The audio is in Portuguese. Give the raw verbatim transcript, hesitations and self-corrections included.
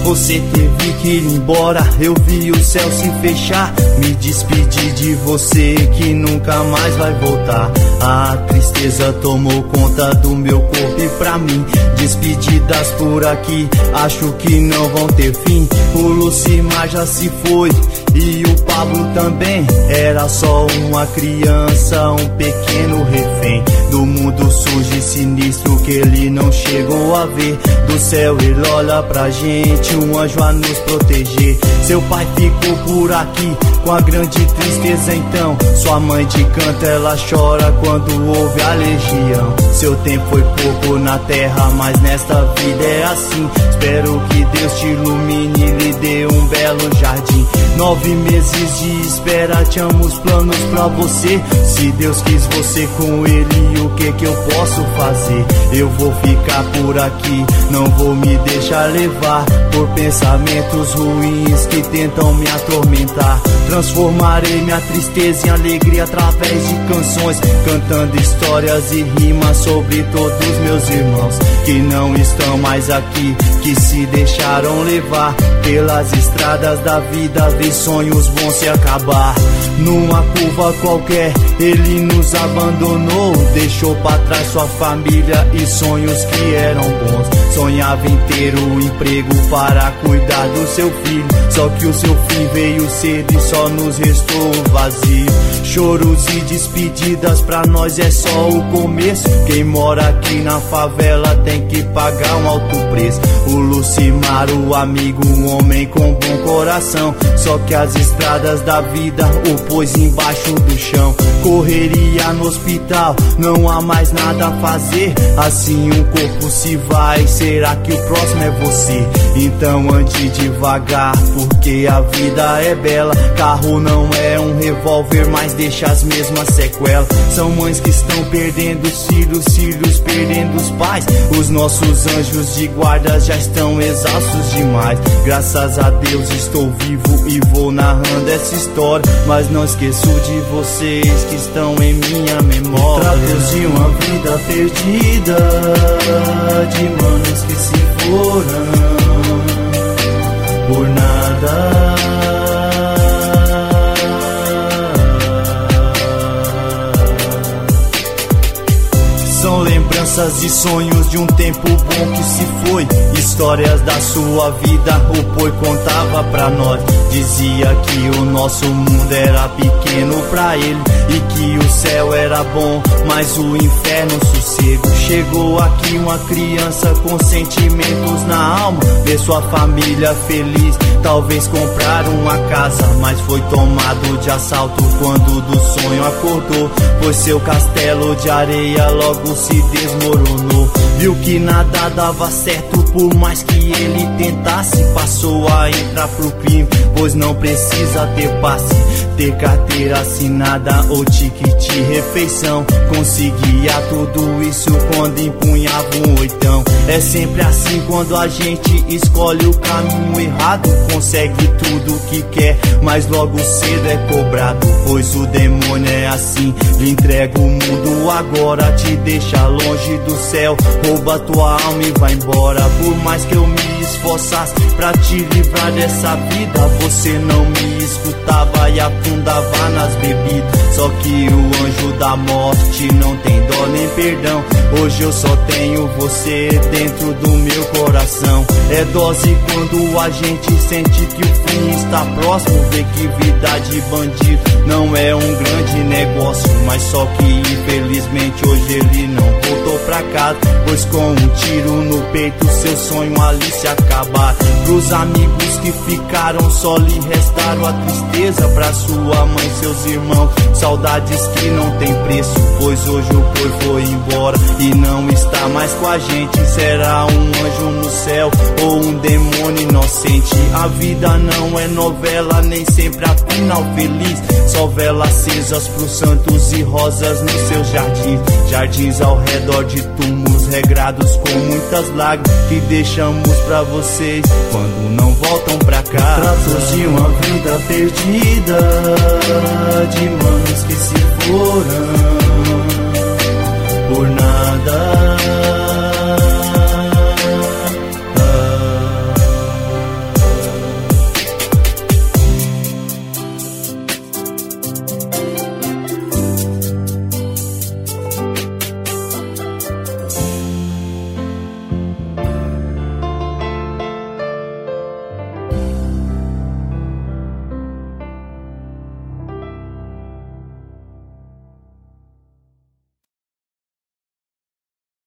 Você teve que ir embora, eu vi o céu se fechar. Me despedi de você que nunca mais vai voltar. A tristeza tomou conta do meu corpo e pra mim despedidas por aqui, acho que não vão ter fim. O Lucimar já se foi e o Pablo também. Era só uma criança, um pequeno refém do mundo sujo e sinistro que ele não chegou a ver. Do céu ele olha pra gente, um anjo a nos proteger. Seu pai ficou por aqui com a grande tristeza então. Sua mãe de canto, ela chora quando ouve a legião. Seu tempo foi pouco na terra, mas nesta vida é assim. Espero que Deus te ilumine e lhe dê um belo jardim. Nove meses de espera, tínhamos planos pra você. Se Deus quis você com ele, o que que eu posso fazer? Eu vou ficar por aqui, não vou me deixar levar por pensamentos ruins que tentam me atormentar. Transformarei minha tristeza em alegria através de canções, cantando histórias e rimas sobre todos meus irmãos que não estão mais aqui, que se deixaram levar pelas estradas da vida. Vê sonhos vão se acabar. Numa curva qualquer ele nos abandonou, deixou pra trás sua família e sonhos que eram bons. Sonhava em ter um emprego para cuidar do seu filho, só que o seu fim veio cedo e só nos restou vazio. Choros e despedidas pra nós é só o começo. Quem mora aqui na favela tem que pagar um alto preço. O Lucimar, o amigo, um homem com bom coração, só que as estradas da vida o pôs embaixo do chão. Correria no hospital, não há mais nada a fazer. Assim um corpo se vai, será que o próximo é você? Então ande devagar, porque a vida é bela. Carro não é um revólver, mas deixa as mesmas sequelas. São mães que estão perdendo os filhos, filhos perdendo os pais. Os nossos anjos de guarda já estão exaustos demais. Graças a Deus estou vivo e vou narrando essa história, mas não esqueço de vocês que estão em minha memória. Tratos de uma vida perdida, de manos que se foram por nada. São lembranças e sonhos de um tempo bom que se foi. Histórias da sua vida o Poi contava pra nós. Dizia que o nosso mundo era pequeno pra ele e que o céu era bom, mas o inferno sossego. Chegou aqui uma criança com sentimentos na alma, ver sua família feliz, talvez comprar uma casa, mas foi tomado de assalto quando do sonho acordou, pois seu castelo de areia logo se desmoronou. Viu que nada dava certo, por mais que ele tentasse, passou a entrar pro crime, pois não precisa ter passe, ter carteira assinada ou ticket refeição. Conseguia tudo isso quando empunhava um oitão. É sempre assim quando a gente escolhe o caminho errado. Consegue tudo que quer, mas logo cedo é cobrado, pois o demônio é assim. Lhe entrega o mundo agora, te deixa longe do céu, rouba tua alma e vai embora. Por mais que eu me esforçasse pra te livrar dessa vida, você não me escutava e afundava nas bebidas. Só que o anjo da morte não tem dó nem perdão. Hoje eu só tenho você dentro do meu coração. É dose quando a gente sente que o fim está próximo. Vê que vida de bandido não é um grande negócio, mas só que infelizmente hoje ele não voltou pra casa, pois com um tiro no peito seu sonho ali se acabar. Pros amigos que ficaram só lhe restaram a tristeza. Pra sua mãe, seus irmãos, saudades que não tem preço, pois hoje o Poi foi embora e não está mais com a gente. Será um anjo no céu ou um demônio inocente? A vida não é novela, nem sempre a final feliz. Só velas acesas pros santos e rosas nos seus jardins. Jardins ao redor de túmulos regrados com muitas lágrimas que deixamos pra vocês quando não voltam pra cá. Tratos de uma vida perdida, de manos que se foram por nada.